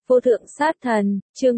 Vô thượng sát thần, chương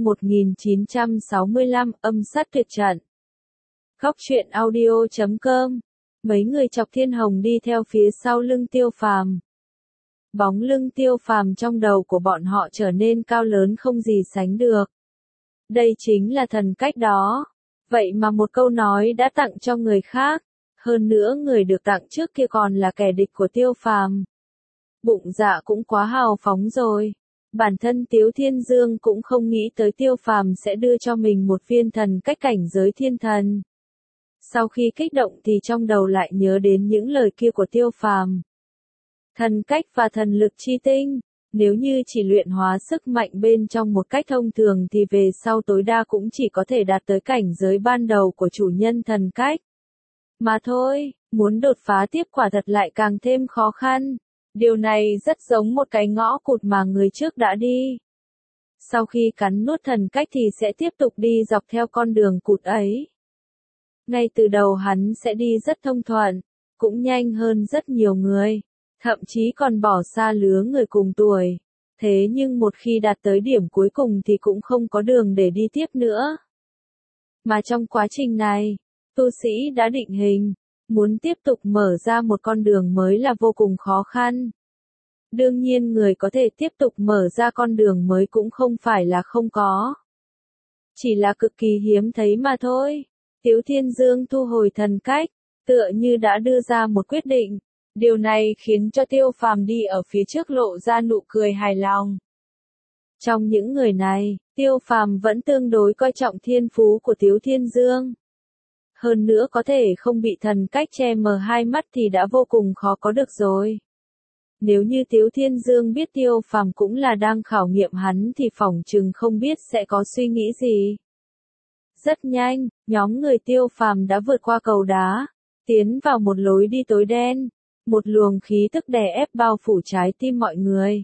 1965, âm sát tuyệt trận. Góc truyện audio.com. Mấy người chọc Thiên Hồng đi theo phía sau lưng Tiêu Phàm. Bóng lưng Tiêu Phàm trong đầu của bọn họ trở nên cao lớn không gì sánh được. Đây chính là thần cách đó. Vậy mà một câu nói đã tặng cho người khác. Hơn nữa người được tặng trước kia còn là kẻ địch của Tiêu Phàm. Bụng dạ cũng quá hào phóng rồi. Bản thân Tiếu Thiên Dương cũng không nghĩ tới Tiêu Phàm sẽ đưa cho mình một viên thần cách cảnh giới thiên thần. Sau khi kích động thì trong đầu lại nhớ đến những lời kia của Tiêu Phàm. Thần cách và thần lực chi tinh, nếu như chỉ luyện hóa sức mạnh bên trong một cách thông thường thì về sau tối đa cũng chỉ có thể đạt tới cảnh giới ban đầu của chủ nhân thần cách. Mà thôi, muốn đột phá tiếp quả thật lại càng thêm khó khăn. Điều này rất giống một cái ngõ cụt mà người trước đã đi. Sau khi cắn nuốt thần cách thì sẽ tiếp tục đi dọc theo con đường cụt ấy. Ngay từ đầu hắn sẽ đi rất thông thuận, cũng nhanh hơn rất nhiều người, thậm chí còn bỏ xa lứa người cùng tuổi. Thế nhưng một khi đạt tới điểm cuối cùng thì cũng không có đường để đi tiếp nữa. Mà trong quá trình này, tu sĩ đã định hình, muốn tiếp tục mở ra một con đường mới là vô cùng khó khăn. Đương nhiên người có thể tiếp tục mở ra con đường mới cũng không phải là không có. Chỉ là cực kỳ hiếm thấy mà thôi. Tiếu Thiên Dương thu hồi thần cách, tựa như đã đưa ra một quyết định. Điều này khiến cho Tiêu Phàm đi ở phía trước lộ ra nụ cười hài lòng. Trong những người này, Tiêu Phàm vẫn tương đối coi trọng thiên phú của Tiếu Thiên Dương. Hơn nữa có thể không bị thần cách che mờ hai mắt thì đã vô cùng khó có được rồi. Nếu như Tiếu Thiên Dương biết Tiêu Phàm cũng là đang khảo nghiệm hắn thì phỏng chừng không biết sẽ có suy nghĩ gì. Rất nhanh, nhóm người Tiêu Phàm đã vượt qua cầu đá, tiến vào một lối đi tối đen, một luồng khí tức đè ép bao phủ trái tim mọi người.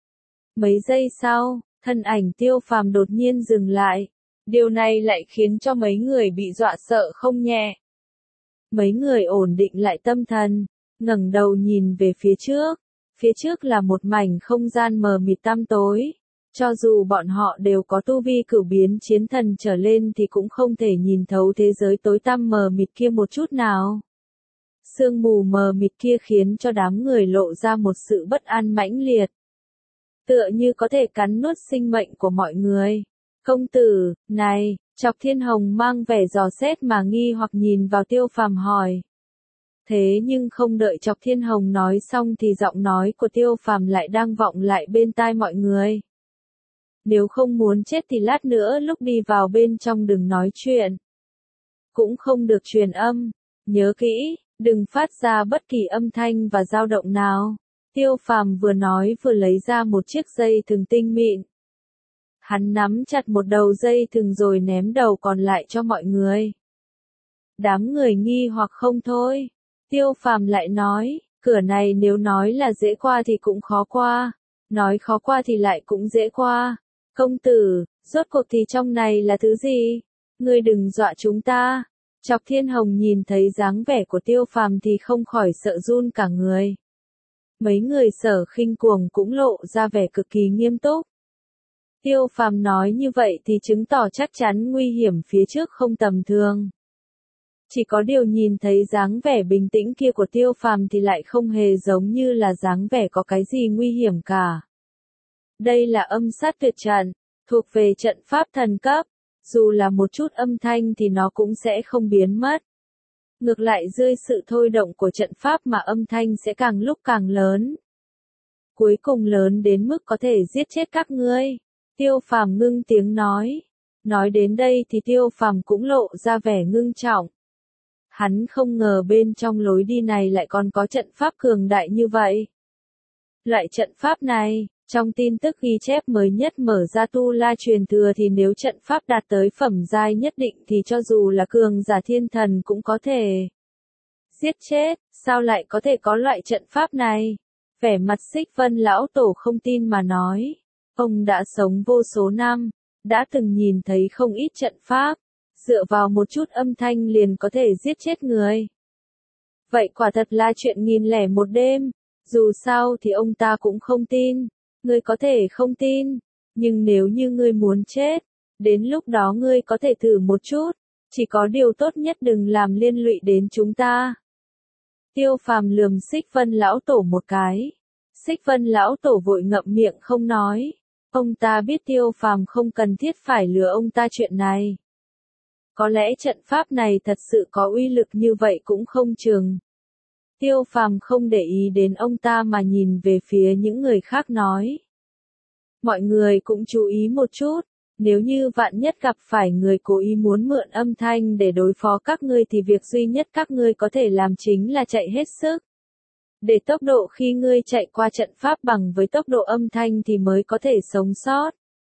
Mấy giây sau, thân ảnh Tiêu Phàm đột nhiên dừng lại. Điều này lại khiến cho mấy người bị dọa sợ không nhẹ. Mấy người ổn định lại tâm thần, ngẩng đầu nhìn về phía trước. Phía trước là một mảnh không gian mờ mịt tăm tối. Cho dù bọn họ đều có tu vi cửu biến chiến thần trở lên thì cũng không thể nhìn thấu thế giới tối tăm mờ mịt kia một chút nào. Sương mù mờ mịt kia khiến cho đám người lộ ra một sự bất an mãnh liệt. Tựa như có thể cắn nuốt sinh mệnh của mọi người. Công tử, này, Chọc Thiên Hồng mang vẻ dò xét mà nghi hoặc nhìn vào Tiêu Phàm hỏi. Thế nhưng không đợi Chọc Thiên Hồng nói xong thì giọng nói của Tiêu Phàm lại đang vọng lại bên tai mọi người. Nếu không muốn chết thì lát nữa lúc đi vào bên trong đừng nói chuyện. Cũng không được truyền âm, nhớ kỹ, đừng phát ra bất kỳ âm thanh và dao động nào. Tiêu Phàm vừa nói vừa lấy ra một chiếc dây thừng tinh mịn. Hắn nắm chặt một đầu dây thừng rồi ném đầu còn lại cho mọi người. Đám người nghi hoặc không thôi. Tiêu Phàm lại nói, cửa này nếu nói là dễ qua thì cũng khó qua, nói khó qua thì lại cũng dễ qua. Công tử, rốt cuộc thì trong này là thứ gì? Ngươi đừng dọa chúng ta. Chọc Thiên Hồng nhìn thấy dáng vẻ của Tiêu Phàm thì không khỏi sợ run cả người. Mấy người Sở Khinh Cuồng cũng lộ ra vẻ cực kỳ nghiêm túc. Tiêu Phàm nói như vậy thì chứng tỏ chắc chắn nguy hiểm phía trước không tầm thường. Chỉ có điều nhìn thấy dáng vẻ bình tĩnh kia của Tiêu Phàm thì lại không hề giống như là dáng vẻ có cái gì nguy hiểm cả. Đây là âm sát tuyệt trận, thuộc về trận pháp thần cấp, dù là một chút âm thanh thì nó cũng sẽ không biến mất. Ngược lại dưới sự thôi động của trận pháp mà âm thanh sẽ càng lúc càng lớn. Cuối cùng lớn đến mức có thể giết chết các ngươi. Tiêu Phàm ngưng tiếng nói. Nói đến đây thì Tiêu Phàm cũng lộ ra vẻ ngưng trọng. Hắn không ngờ bên trong lối đi này lại còn có trận pháp cường đại như vậy. Loại trận pháp này, trong tin tức ghi chép mới nhất mở ra Tu La truyền thừa thì nếu trận pháp đạt tới phẩm giai nhất định thì cho dù là cường giả thiên thần cũng có thể giết chết, sao lại có thể có loại trận pháp này? Vẻ mặt Xích Vân lão tổ không tin mà nói. Ông đã sống vô số năm, đã từng nhìn thấy không ít trận pháp, dựa vào một chút âm thanh liền có thể giết chết người. Vậy quả thật là chuyện 1001 đêm, dù sao thì ông ta cũng không tin, người có thể không tin, Nhưng nếu như ngươi muốn chết, đến lúc đó ngươi có thể thử một chút, chỉ có điều tốt nhất đừng làm liên lụy đến chúng ta. Tiêu Phàm lườm Xích Vân lão tổ một cái. Xích Vân lão tổ vội ngậm miệng không nói. Ông ta biết Tiêu Phàm không cần thiết phải lừa ông ta chuyện này. Có lẽ trận pháp này thật sự có uy lực như vậy cũng không chừng. Tiêu Phàm không để ý đến ông ta mà nhìn về phía những người khác nói. Mọi người cũng chú ý một chút, nếu như vạn nhất gặp phải người cố ý muốn mượn âm thanh để đối phó các ngươi thì việc duy nhất các ngươi có thể làm chính là chạy hết sức. Để tốc độ khi ngươi chạy qua trận pháp bằng với tốc độ âm thanh thì mới có thể sống sót.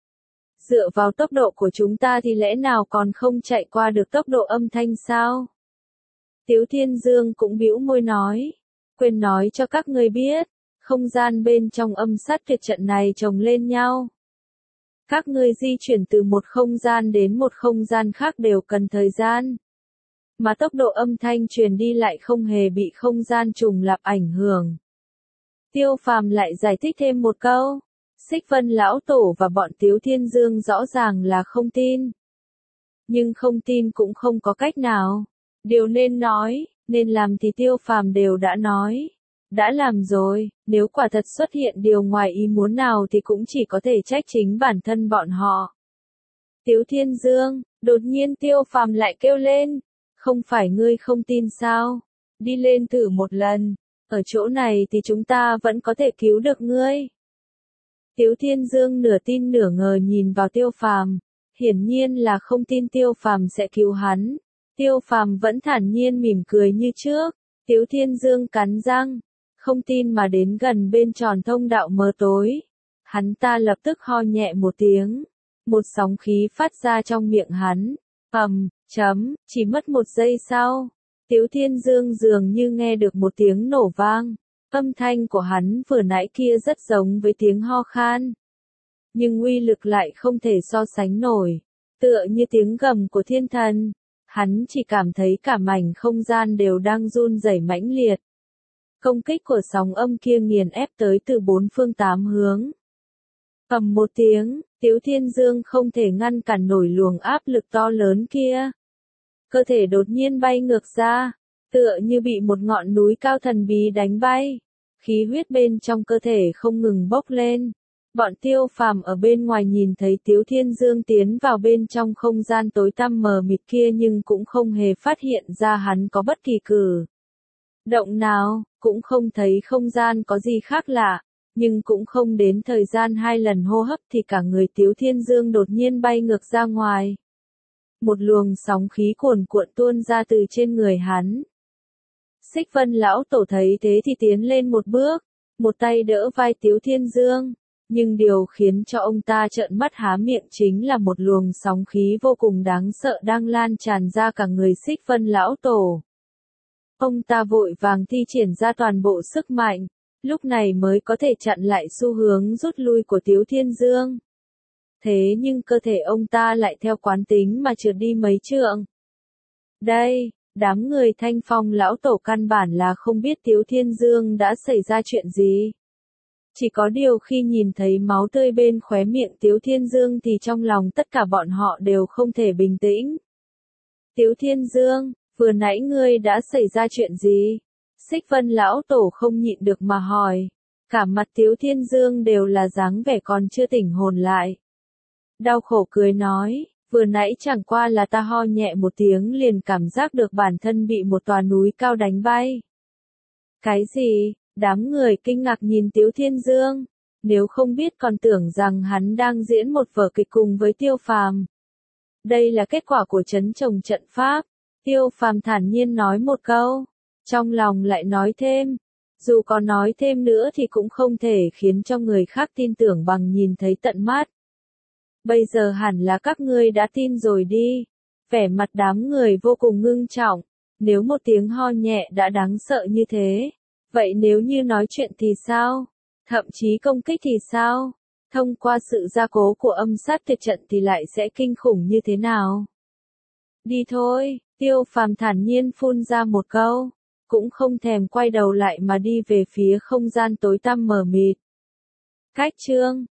Dựa vào tốc độ của chúng ta thì lẽ nào còn không chạy qua được tốc độ âm thanh sao? Tiếu Thiên Dương cũng bĩu môi nói. Quên nói cho các ngươi biết, không gian bên trong âm sát tuyệt trận này chồng lên nhau. Các ngươi di chuyển từ một không gian đến một không gian khác đều cần thời gian. Mà tốc độ âm thanh truyền đi lại không hề bị không gian trùng lặp ảnh hưởng. Tiêu Phàm lại giải thích thêm một câu. Xích Vân lão tổ và bọn Tiếu Thiên Dương rõ ràng là không tin. Nhưng không tin cũng không có cách nào. Điều nên nói, nên làm thì Tiêu Phàm đều đã nói. Đã làm rồi, nếu quả thật xuất hiện điều ngoài ý muốn nào thì cũng chỉ có thể trách chính bản thân bọn họ. Tiếu Thiên Dương, đột nhiên Tiêu Phàm lại kêu lên. Không phải ngươi không tin sao? Đi lên thử một lần. Ở chỗ này thì chúng ta vẫn có thể cứu được ngươi. Tiếu Thiên Dương nửa tin nửa ngờ nhìn vào Tiêu Phàm, hiển nhiên là không tin Tiêu Phàm sẽ cứu hắn. Tiêu Phàm vẫn thản nhiên mỉm cười như trước. Tiếu Thiên Dương cắn răng, không tin mà đến gần bên tròn thông đạo mờ tối. Hắn ta lập tức ho nhẹ một tiếng, một sóng khí phát ra trong miệng hắn. Chỉ mất một giây sau, Tiếu Thiên Dương dường như nghe được một tiếng nổ vang. Âm thanh của hắn vừa nãy kia rất giống với tiếng ho khan. Nhưng uy lực lại không thể so sánh nổi. Tựa như tiếng gầm của thiên thần. Hắn chỉ cảm thấy cả mảnh không gian đều đang run rẩy mãnh liệt. Công kích của sóng âm kia nghiền ép tới từ bốn phương tám hướng. Ầm một tiếng, Tiếu Thiên Dương không thể ngăn cản nổi luồng áp lực to lớn kia. Cơ thể đột nhiên bay ngược ra, tựa như bị một ngọn núi cao thần bí đánh bay. Khí huyết bên trong cơ thể không ngừng bốc lên. Bọn Tiêu Phàm ở bên ngoài nhìn thấy Tiếu Thiên Dương tiến vào bên trong không gian tối tăm mờ mịt kia nhưng cũng không hề phát hiện ra hắn có bất kỳ cử động nào, cũng không thấy không gian có gì khác lạ. Nhưng cũng không đến thời gian 2 lần hô hấp thì cả người Tiếu Thiên Dương đột nhiên bay ngược ra ngoài. Một luồng sóng khí cuồn cuộn tuôn ra từ trên người hắn. Xích Vân lão tổ thấy thế thì tiến lên một bước, một tay đỡ vai Tiếu Thiên Dương. Nhưng điều khiến cho ông ta trợn mắt há miệng chính là một luồng sóng khí vô cùng đáng sợ đang lan tràn ra cả người Xích Vân lão tổ. Ông ta vội vàng thi triển ra toàn bộ sức mạnh, lúc này mới có thể chặn lại xu hướng rút lui của Tiếu Thiên Dương. Thế nhưng cơ thể ông ta lại theo quán tính mà trượt đi mấy trượng. Đây, đám người Thanh Phong lão tổ căn bản là không biết Tiếu Thiên Dương đã xảy ra chuyện gì. Chỉ có điều khi nhìn thấy máu tươi bên khóe miệng Tiếu Thiên Dương thì trong lòng tất cả bọn họ đều không thể bình tĩnh. Tiếu Thiên Dương, vừa nãy ngươi đã xảy ra chuyện gì? Xích Vân lão tổ không nhịn được mà hỏi. Cả mặt Tiếu Thiên Dương đều là dáng vẻ còn chưa tỉnh hồn lại. Đau khổ cười nói, vừa nãy chẳng qua là ta ho nhẹ một tiếng liền cảm giác được bản thân bị một tòa núi cao đánh bay. Cái gì? Đám người kinh ngạc nhìn Tiếu Thiên Dương, nếu không biết còn tưởng rằng hắn đang diễn một vở kịch cùng với Tiêu Phàm. Đây là kết quả của trấn trồng trận pháp. Tiêu Phàm thản nhiên nói một câu, trong lòng lại nói thêm. Dù có nói thêm nữa thì cũng không thể khiến cho người khác tin tưởng bằng nhìn thấy tận mắt. Bây giờ hẳn là các ngươi đã tin rồi đi. Vẻ mặt đám người vô cùng ngưng trọng. Nếu một tiếng ho nhẹ đã đáng sợ như thế, vậy nếu như nói chuyện thì sao? Thậm chí công kích thì sao? Thông qua sự gia cố của âm sát tuyệt trận thì lại sẽ kinh khủng như thế nào? Đi thôi, Tiêu Phàm thản nhiên phun ra một câu, cũng không thèm quay đầu lại mà đi về phía không gian tối tăm mờ mịt. Cách chương